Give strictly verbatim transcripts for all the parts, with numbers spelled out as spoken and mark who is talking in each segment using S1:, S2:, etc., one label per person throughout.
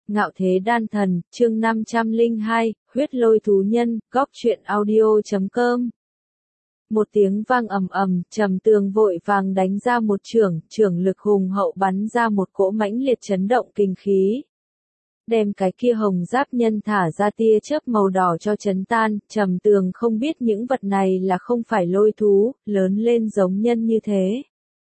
S1: Ngạo thế đan thần, chương năm trăm lẻ hai, huyết lôi thú nhân, góc truyện audio chấm com. Một tiếng vang ầm ầm, Trầm Tường vội vàng đánh ra một chưởng, chưởng lực hùng hậu bắn ra một cỗ mãnh liệt chấn động kinh khí. Đem cái kia hồng giáp nhân thả ra tia chớp màu đỏ cho chấn tan, Trầm Tường không biết những vật này là không phải lôi thú, lớn lên giống nhân như thế.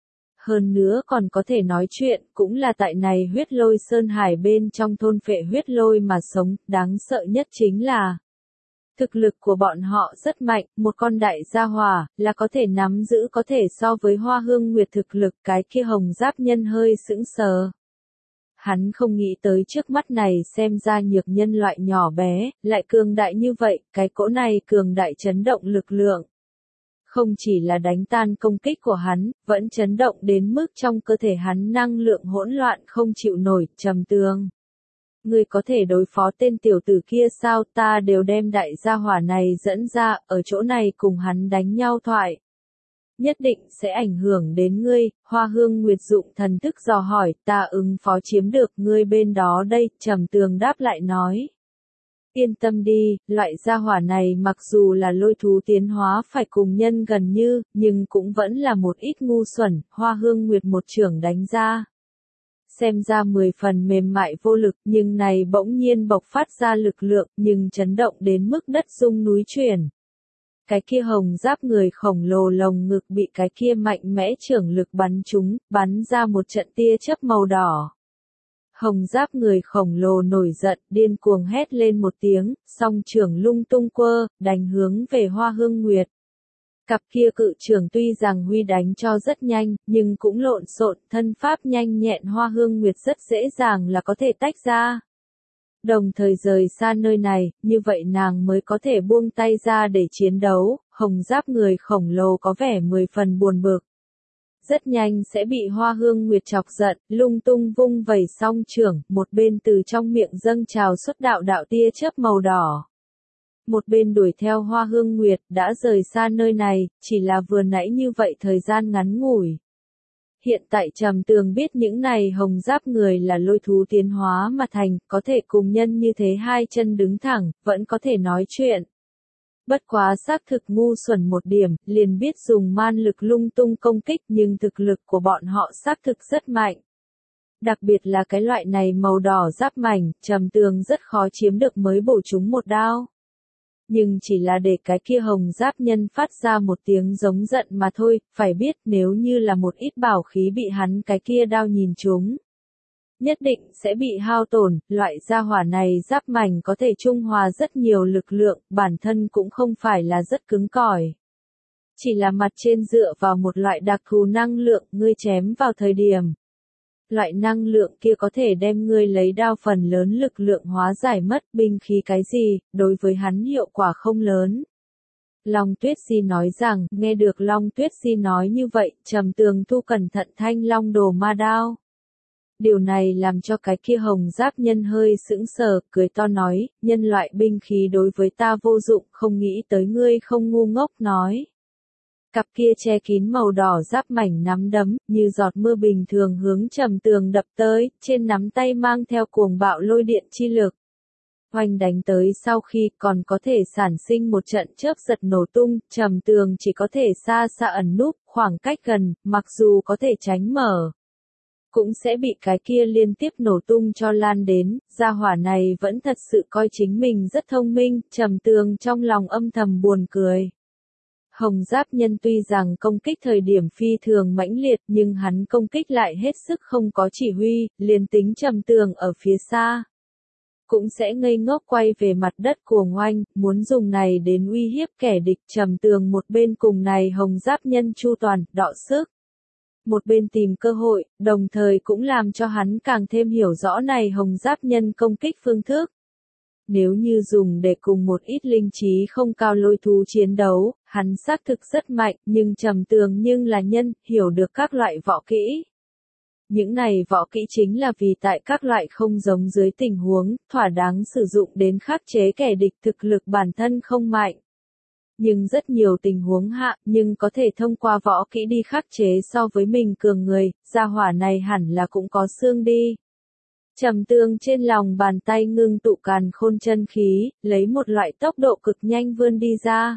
S1: Hơn nữa còn có thể nói chuyện, cũng là tại này huyết lôi sơn hải bên trong thôn phệ huyết lôi mà sống, đáng sợ nhất chính là thực lực của bọn họ rất mạnh, một con đại gia hỏa, là có thể nắm giữ có thể so với Hoa Hương Nguyệt thực lực, cái kia hồng giáp nhân hơi sững sờ. Hắn không nghĩ tới trước mắt này xem ra nhược nhân loại nhỏ bé, lại cường đại như vậy, cái cỗ này cường đại chấn động lực lượng. Không chỉ là đánh tan công kích của hắn, vẫn chấn động đến mức trong cơ thể hắn năng lượng hỗn loạn không chịu nổi. Trầm Tường, ngươi có thể đối phó tên tiểu tử kia sao? Ta đều đem đại gia hỏa này dẫn ra, ở chỗ này cùng hắn đánh nhau thoại. Nhất định sẽ ảnh hưởng đến ngươi. Hoa Hương Nguyệt dụng thần thức dò hỏi, ta ứng phó chiếm được ngươi bên đó đây. Trầm Tường đáp lại nói. Yên tâm đi, loại gia hỏa này mặc dù là lôi thú tiến hóa phải cùng nhân gần như, nhưng cũng vẫn là một ít ngu xuẩn. Hoa Hương Nguyệt một chưởng đánh ra. Xem ra mười phần mềm mại vô lực, nhưng này bỗng nhiên bộc phát ra lực lượng, nhưng chấn động đến mức đất rung núi chuyển. Cái kia hồng giáp người khổng lồ lồng ngực bị cái kia mạnh mẽ chưởng lực bắn trúng, bắn ra một trận tia chớp màu đỏ. Hồng giáp người khổng lồ nổi giận, điên cuồng hét lên một tiếng, song chưởng lung tung quơ, đánh hướng về Hoa Hương Nguyệt. Cặp kia cự chưởng tuy rằng huy đánh cho rất nhanh, nhưng cũng lộn xộn, thân pháp nhanh nhẹn Hoa Hương Nguyệt rất dễ dàng là có thể tách ra. Đồng thời rời xa nơi này, như vậy nàng mới có thể buông tay ra để chiến đấu. Hồng giáp người khổng lồ có vẻ mười phần buồn bực. Rất nhanh sẽ bị Hoa Hương Nguyệt chọc giận, lung tung vung vẩy song chưởng, một bên từ trong miệng dâng trào xuất đạo đạo tia chớp màu đỏ. Một bên đuổi theo Hoa Hương Nguyệt, đã rời xa nơi này, chỉ là vừa nãy như vậy thời gian ngắn ngủi. Hiện tại Trầm Tường biết những này hồng giáp người là lôi thú tiến hóa mà thành, có thể cùng nhân như thế hai chân đứng thẳng, vẫn có thể nói chuyện. Bất quá xác thực ngu xuẩn một điểm, liền biết dùng man lực lung tung công kích, nhưng thực lực của bọn họ xác thực rất mạnh. Đặc biệt là cái loại này màu đỏ giáp mảnh, Trầm Tường rất khó chiếm được mới bổ chúng một đao. Nhưng chỉ là để cái kia hồng giáp nhân phát ra một tiếng giống giận mà thôi, phải biết nếu như là một ít bảo khí bị hắn cái kia đao nhìn trúng. Nhất định sẽ bị hao tổn, loại gia hỏa này giáp mảnh có thể trung hòa rất nhiều lực lượng, bản thân cũng không phải là rất cứng cỏi. Chỉ là mặt trên dựa vào một loại đặc thù năng lượng, ngươi chém vào thời điểm. Loại năng lượng kia có thể đem ngươi lấy đao phần lớn lực lượng hóa giải mất, binh khí cái gì, đối với hắn hiệu quả không lớn. Long Tuyết Di nói rằng, nghe được Long Tuyết Di nói như vậy, Trầm Tường thu cẩn thận thanh long đồ ma đao. Điều này làm cho cái kia hồng giáp nhân hơi sững sờ, cười to nói, nhân loại binh khí đối với ta vô dụng, không nghĩ tới ngươi không ngu ngốc nói. Cặp kia che kín màu đỏ giáp mảnh nắm đấm, như giọt mưa bình thường hướng Trầm Tường đập tới, trên nắm tay mang theo cuồng bạo lôi điện chi lực. Oanh đánh tới sau khi còn có thể sản sinh một trận chớp giật nổ tung, Trầm Tường chỉ có thể xa xa ẩn núp, khoảng cách gần, mặc dù có thể tránh mở. Cũng sẽ bị cái kia liên tiếp nổ tung cho lan đến, gia hỏa này vẫn thật sự coi chính mình rất thông minh, Trầm Tường trong lòng âm thầm buồn cười. Hồng giáp nhân tuy rằng công kích thời điểm phi thường mãnh liệt nhưng hắn công kích lại hết sức không có chỉ huy, liền tính Trầm Tường ở phía xa. Cũng sẽ ngây ngốc quay về mặt đất cuồng oanh, muốn dùng này đến uy hiếp kẻ địch. Trầm Tường một bên cùng này hồng giáp nhân chu toàn, đọ sức. Một bên tìm cơ hội, đồng thời cũng làm cho hắn càng thêm hiểu rõ này hồng giáp nhân công kích phương thức. Nếu như dùng để cùng một ít linh trí không cao lôi thú chiến đấu, hắn xác thực rất mạnh, nhưng Trầm Tường nhưng là nhân, hiểu được các loại võ kỹ. Những này võ kỹ chính là vì tại các loại không giống dưới tình huống, thỏa đáng sử dụng đến khắc chế kẻ địch thực lực bản thân không mạnh. Nhưng rất nhiều tình huống hạ, nhưng có thể thông qua võ kỹ đi khắc chế so với mình cường người, gia hỏa này hẳn là cũng có xương đi. Trầm Tường trên lòng bàn tay ngưng tụ càn khôn chân khí, lấy một loại tốc độ cực nhanh vươn đi ra.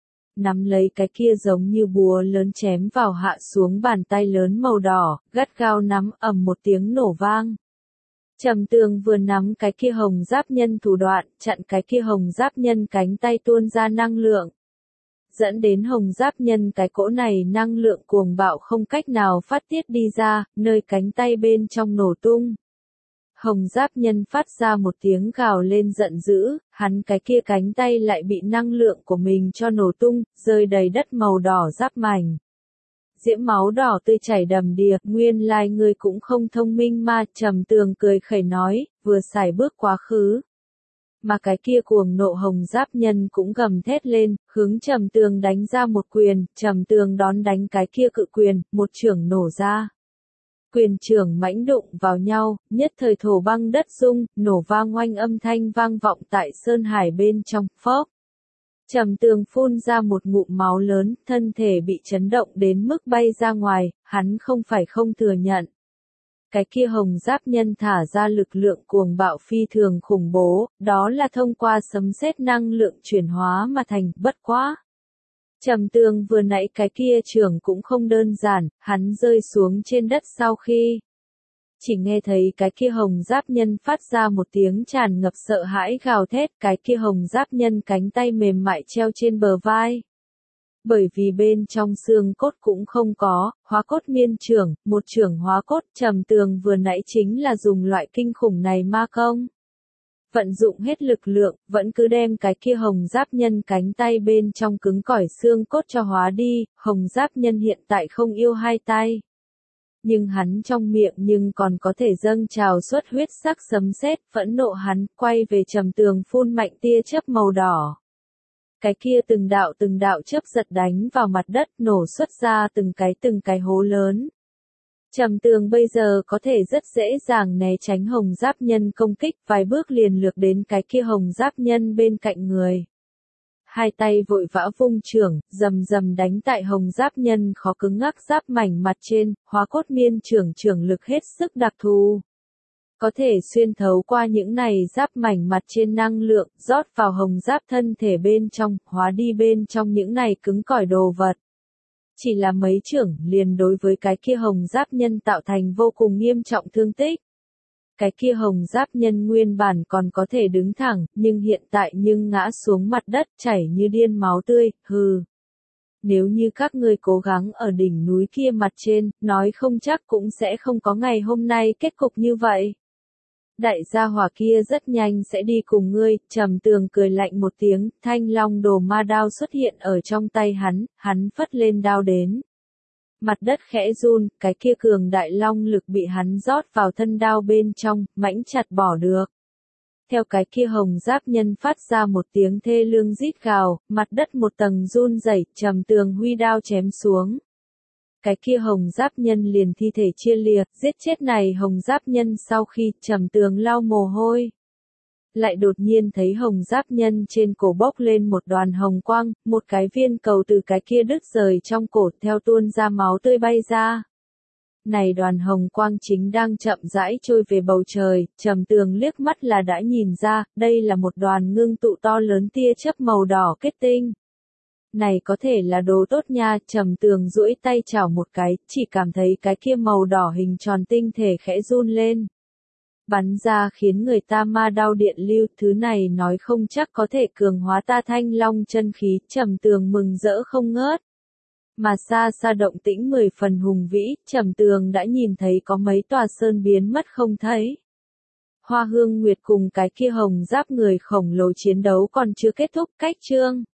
S1: Nắm lấy cái kia giống như búa lớn chém vào hạ xuống bàn tay lớn màu đỏ, gắt gao nắm ầm một tiếng nổ vang. Trầm Tường vừa nắm cái kia hồng giáp nhân thủ đoạn, chặn cái kia hồng giáp nhân cánh tay tuôn ra năng lượng. Dẫn đến hồng giáp nhân cái cỗ này năng lượng cuồng bạo không cách nào phát tiết đi ra, nơi cánh tay bên trong nổ tung. Hồng giáp nhân phát ra một tiếng gào lên giận dữ, hắn cái kia cánh tay lại bị năng lượng của mình cho nổ tung, rơi đầy đất màu đỏ giáp mảnh. Diễm máu đỏ tươi chảy đầm đìa, nguyên lai ngươi cũng không thông minh mà, Trầm Tường cười khẩy nói, vừa xài bước quá khứ. Mà cái kia cuồng nộ hồng giáp nhân cũng gầm thét lên, hướng Trầm Tường đánh ra một quyền, Trầm Tường đón đánh cái kia cự quyền, một chưởng nổ ra. Quyền trưởng mãnh đụng vào nhau, nhất thời thổ băng đất rung, nổ vang oanh âm thanh vang vọng tại sơn hải bên trong, phốc. Trầm Tường phun ra một ngụm máu lớn, thân thể bị chấn động đến mức bay ra ngoài, hắn không phải không thừa nhận. Cái kia hồng giáp nhân thả ra lực lượng cuồng bạo phi thường khủng bố, đó là thông qua sấm sét năng lượng chuyển hóa mà thành, bất quá. Trầm Tường vừa nãy cái kia trưởng cũng không đơn giản, hắn rơi xuống trên đất sau khi. Chỉ nghe thấy cái kia hồng giáp nhân phát ra một tiếng tràn ngập sợ hãi gào thét, cái kia hồng giáp nhân cánh tay mềm mại treo trên bờ vai. Bởi vì bên trong xương cốt cũng không có, hóa cốt miên trưởng, một trưởng hóa cốt, Trầm Tường vừa nãy chính là dùng loại kinh khủng này ma công. Vận dụng hết lực lượng, vẫn cứ đem cái kia hồng giáp nhân cánh tay bên trong cứng cỏi xương cốt cho hóa đi, hồng giáp nhân hiện tại không yêu hai tay. Nhưng hắn trong miệng nhưng còn có thể dâng trào xuất huyết sắc sấm sét, phẫn nộ hắn, quay về Trầm Tường phun mạnh tia chớp màu đỏ. Cái kia từng đạo từng đạo chớp giật đánh vào mặt đất, nổ xuất ra từng cái từng cái hố lớn. Trầm Tường bây giờ có thể rất dễ dàng né tránh hồng giáp nhân công kích, vài bước liền lược đến cái kia hồng giáp nhân bên cạnh người. Hai tay vội vã vung trưởng, rầm rầm đánh tại hồng giáp nhân khó cứng ngắc giáp mảnh mặt trên, hóa cốt miên trưởng trưởng lực hết sức đặc thù. Có thể xuyên thấu qua những này giáp mảnh mặt trên năng lượng, rót vào hồng giáp thân thể bên trong, hóa đi bên trong những này cứng cỏi đồ vật. Chỉ là mấy trưởng liền đối với cái kia hồng giáp nhân tạo thành vô cùng nghiêm trọng thương tích. Cái kia hồng giáp nhân nguyên bản còn có thể đứng thẳng, nhưng hiện tại nhưng ngã xuống mặt đất chảy như điên máu tươi, hừ. Nếu như các ngươi cố gắng ở đỉnh núi kia mặt trên, nói không chắc cũng sẽ không có ngày hôm nay kết cục như vậy. Đại gia hỏa kia rất nhanh sẽ đi cùng ngươi, Trầm Tường cười lạnh một tiếng, thanh long đồ ma đao xuất hiện ở trong tay hắn, hắn phất lên đao đến. Mặt đất khẽ run, cái kia cường đại long lực bị hắn rót vào thân đao bên trong, mãnh chặt bỏ được. Theo cái kia hồng giáp nhân phát ra một tiếng thê lương rít gào, mặt đất một tầng run rẩy, Trầm Tường huy đao chém xuống. Cái kia hồng giáp nhân liền thi thể chia lìa, giết chết này hồng giáp nhân sau khi Trầm Tường lau mồ hôi. Lại đột nhiên thấy hồng giáp nhân trên cổ bốc lên một đoàn hồng quang, một cái viên cầu từ cái kia đứt rời trong cổ theo tuôn ra máu tươi bay ra. Này đoàn hồng quang chính đang chậm rãi trôi về bầu trời, Trầm Tường liếc mắt là đã nhìn ra, đây là một đoàn ngưng tụ to lớn tia chớp màu đỏ kết tinh. Này có thể là đồ tốt nha, Trầm Tường duỗi tay chảo một cái, chỉ cảm thấy cái kia màu đỏ hình tròn tinh thể khẽ run lên. Bắn ra khiến người ta ma đao điện lưu, thứ này nói không chắc có thể cường hóa ta thanh long chân khí, Trầm Tường mừng rỡ không ngớt. Mà xa xa động tĩnh mười phần hùng vĩ, Trầm Tường đã nhìn thấy có mấy tòa sơn biến mất không thấy. Hoa Hương Nguyệt cùng cái kia hồng giáp người khổng lồ chiến đấu còn chưa kết thúc, cách chương.